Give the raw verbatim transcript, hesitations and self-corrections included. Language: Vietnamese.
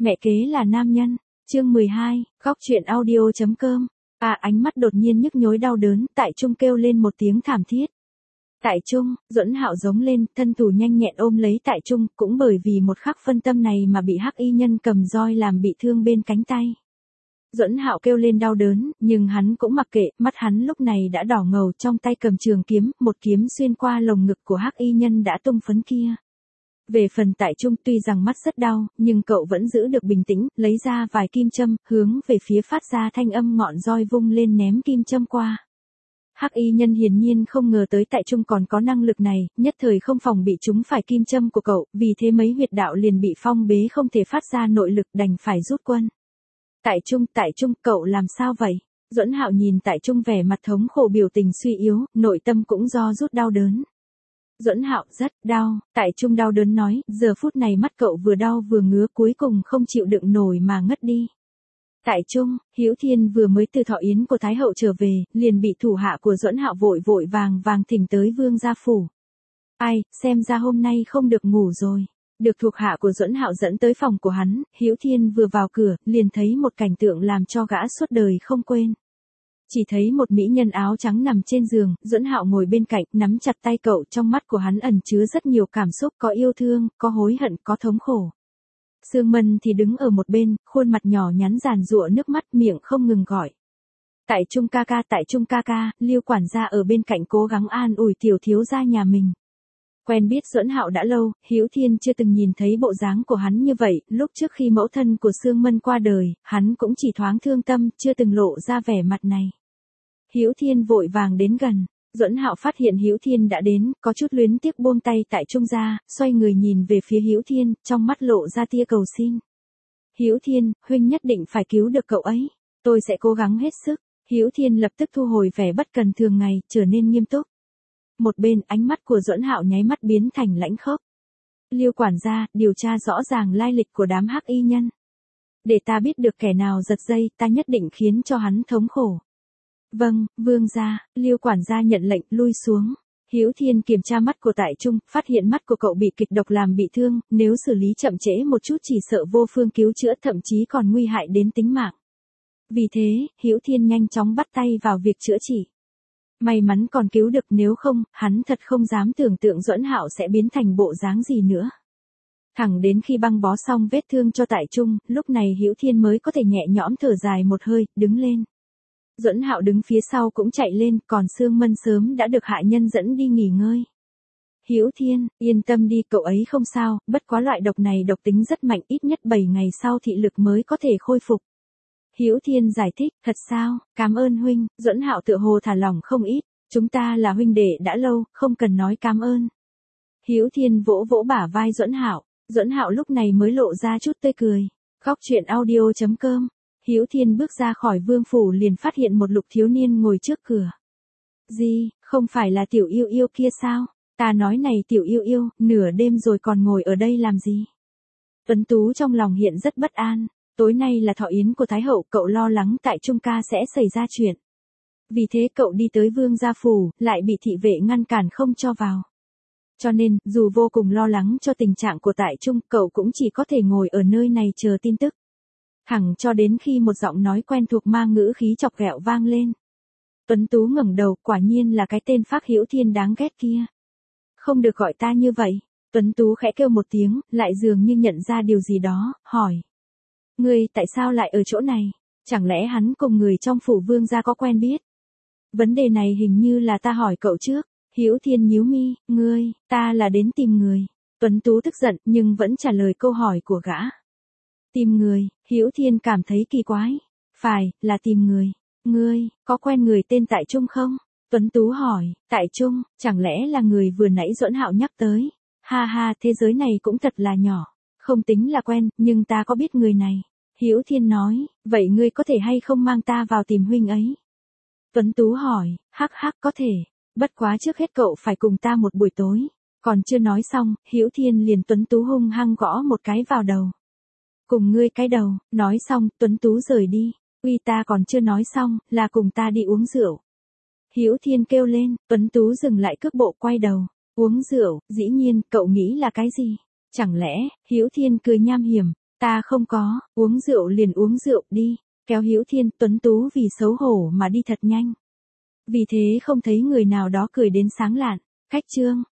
Mẹ kế là nam nhân. Chương mười hai, góc truyện audio.com. À, ánh mắt đột nhiên nhức nhối đau đớn, Tại Trung kêu lên một tiếng thảm thiết. Tại Trung, Duẫn Hạo giống lên, thân thủ nhanh nhẹn ôm lấy Tại Trung, cũng bởi vì một khắc phân tâm này mà bị hắc y nhân cầm roi làm bị thương bên cánh tay. Duẫn Hạo kêu lên đau đớn, nhưng hắn cũng mặc kệ, mắt hắn lúc này đã đỏ ngầu, trong tay cầm trường kiếm, một kiếm xuyên qua lồng ngực của hắc y nhân đã tung phấn kia. Về phần Tại Trung, tuy rằng mắt rất đau, nhưng cậu vẫn giữ được bình tĩnh, lấy ra vài kim châm, hướng về phía phát ra thanh âm ngọn roi vung lên ném kim châm qua. Hắc y nhân hiển nhiên không ngờ tới Tại Trung còn có năng lực này, nhất thời không phòng bị chúng phải kim châm của cậu, vì thế mấy huyệt đạo liền bị phong bế không thể phát ra nội lực, đành phải rút quân. Tại Trung, Tại Trung, cậu làm sao vậy? Duẫn Hạo nhìn Tại Trung vẻ mặt thống khổ, biểu tình suy yếu, nội tâm cũng do rút đau đớn. Duẫn Hạo, rất đau. Tại Trung đau đớn nói, giờ phút này mắt cậu vừa đau vừa ngứa, cuối cùng không chịu đựng nổi mà ngất đi. Tại Trung, Hữu Thiên vừa mới từ thọ yến của Thái hậu trở về, liền bị thủ hạ của Duẫn Hạo vội vội vàng vàng thỉnh tới vương gia phủ. Ai, xem ra hôm nay không được ngủ rồi. Được thuộc hạ của Duẫn Hạo dẫn tới phòng của hắn, Hữu Thiên vừa vào cửa, liền thấy một cảnh tượng làm cho gã suốt đời không quên. Chỉ thấy một mỹ nhân áo trắng nằm trên giường, Duẫn Hạo ngồi bên cạnh, nắm chặt tay cậu, trong mắt của hắn ẩn chứa rất nhiều cảm xúc, có yêu thương, có hối hận, có thống khổ. Sương Mân thì đứng ở một bên, khuôn mặt nhỏ nhắn giàn giụa nước mắt, miệng không ngừng gọi. Tại Trung ca ca, Tại Trung ca ca, Liêu quản gia ở bên cạnh cố gắng an ủi tiểu thiếu gia nhà mình. Quen biết Duẫn Hạo đã lâu, Hữu Thiên chưa từng nhìn thấy bộ dáng của hắn như vậy, lúc trước khi mẫu thân của Sương Mân qua đời, hắn cũng chỉ thoáng thương tâm, chưa từng lộ ra vẻ mặt này. Hữu Thiên vội vàng đến gần, Duẫn Hạo phát hiện Hữu Thiên đã đến, có chút luyến tiếc buông tay Tại Trung ra, xoay người nhìn về phía Hữu Thiên, trong mắt lộ ra tia cầu xin. Hữu Thiên, huynh nhất định phải cứu được cậu ấy, tôi sẽ cố gắng hết sức. Hữu Thiên lập tức thu hồi vẻ bất cần thường ngày, trở nên nghiêm túc. Một bên, ánh mắt của Duẫn Hạo nháy mắt biến thành lãnh khốc. Liêu quản gia, điều tra rõ ràng lai lịch của đám hắc y nhân. Để ta biết được kẻ nào giật dây, ta nhất định khiến cho hắn thống khổ. Vâng, vương gia. Liêu quản gia nhận lệnh, lui xuống. Hữu Thiên kiểm tra mắt của Tại Trung, phát hiện mắt của cậu bị kịch độc làm bị thương, nếu xử lý chậm trễ một chút chỉ sợ vô phương cứu chữa, thậm chí còn nguy hại đến tính mạng. Vì thế, Hữu Thiên nhanh chóng bắt tay vào việc chữa trị. May mắn còn cứu được, nếu không, hắn thật không dám tưởng tượng Duẫn Hạo sẽ biến thành bộ dáng gì nữa. Thẳng đến khi băng bó xong vết thương cho Tại Trung, lúc này Hữu Thiên mới có thể nhẹ nhõm thở dài một hơi, đứng lên. Duẫn Hạo đứng phía sau cũng chạy lên, còn Sương Mân sớm đã được hạ nhân dẫn đi nghỉ ngơi. Hữu Thiên, yên tâm đi, cậu ấy không sao, bất quá loại độc này độc tính rất mạnh, ít nhất bảy ngày sau thị lực mới có thể khôi phục. Hữu Thiên giải thích, thật sao, cảm ơn huynh. Duẫn Hạo tựa hồ thả lỏng không ít, chúng ta là huynh đệ đã lâu, không cần nói cảm ơn. Hữu Thiên vỗ vỗ bả vai Duẫn Hạo, Duẫn Hạo lúc này mới lộ ra chút tươi cười. Góc truyện audio.com. Hữu Thiên bước ra khỏi vương phủ liền phát hiện một Lục thiếu niên ngồi trước cửa. Gì, không phải là Tiểu Yêu Yêu kia sao? Ta nói này Tiểu Yêu Yêu, nửa đêm rồi còn ngồi ở đây làm gì? Tuấn Tú trong lòng hiện rất bất an. Tối nay là thọ yến của Thái hậu, cậu lo lắng Tại Trung ca sẽ xảy ra chuyện. Vì thế cậu đi tới vương gia phủ, lại bị thị vệ ngăn cản không cho vào. Cho nên, dù vô cùng lo lắng cho tình trạng của Tại Trung, cậu cũng chỉ có thể ngồi ở nơi này chờ tin tức. Thẳng cho đến khi một giọng nói quen thuộc mang ngữ khí chọc ghẹo vang lên. Tuấn Tú ngẩng đầu, quả nhiên là cái tên phác Hữu Thiên đáng ghét kia. Không được gọi ta như vậy. Tuấn Tú khẽ kêu một tiếng, lại dường như nhận ra điều gì đó, hỏi. Ngươi tại sao lại ở chỗ này? Chẳng lẽ hắn cùng người trong phủ vương gia có quen biết? Vấn đề này hình như là ta hỏi cậu trước. Hữu Thiên nhíu mi, ngươi, ta là đến tìm người. Tuấn Tú tức giận nhưng vẫn trả lời câu hỏi của gã. Tìm người, Hữu Thiên cảm thấy kỳ quái. Phải, là tìm người. Ngươi, có quen người tên Tại Trung không? Tuấn Tú hỏi, Tại Trung, chẳng lẽ là người vừa nãy Duẫn Hạo nhắc tới? Ha ha, thế giới này cũng thật là nhỏ. Không tính là quen, nhưng ta có biết người này. Hữu Thiên nói, vậy ngươi có thể hay không mang ta vào tìm huynh ấy? Tuấn Tú hỏi, hắc hắc có thể. Bất quá trước hết cậu phải cùng ta một buổi tối. Còn chưa nói xong, Hữu Thiên liền Tuấn Tú hung hăng gõ một cái vào đầu. Cùng ngươi cái đầu, nói xong, Tuấn Tú rời đi. Uy, ta còn chưa nói xong, là cùng ta đi uống rượu. Hữu Thiên kêu lên, Tuấn Tú dừng lại cước bộ quay đầu. Uống rượu, dĩ nhiên, cậu nghĩ là cái gì? Chẳng lẽ, Hữu Thiên cười nham hiểm, Ta không có, uống rượu liền uống rượu đi, kéo Hữu Thiên, tuấn tú vì xấu hổ mà đi thật nhanh. Vì thế không thấy người nào đó cười đến sáng lạn, khách Trương,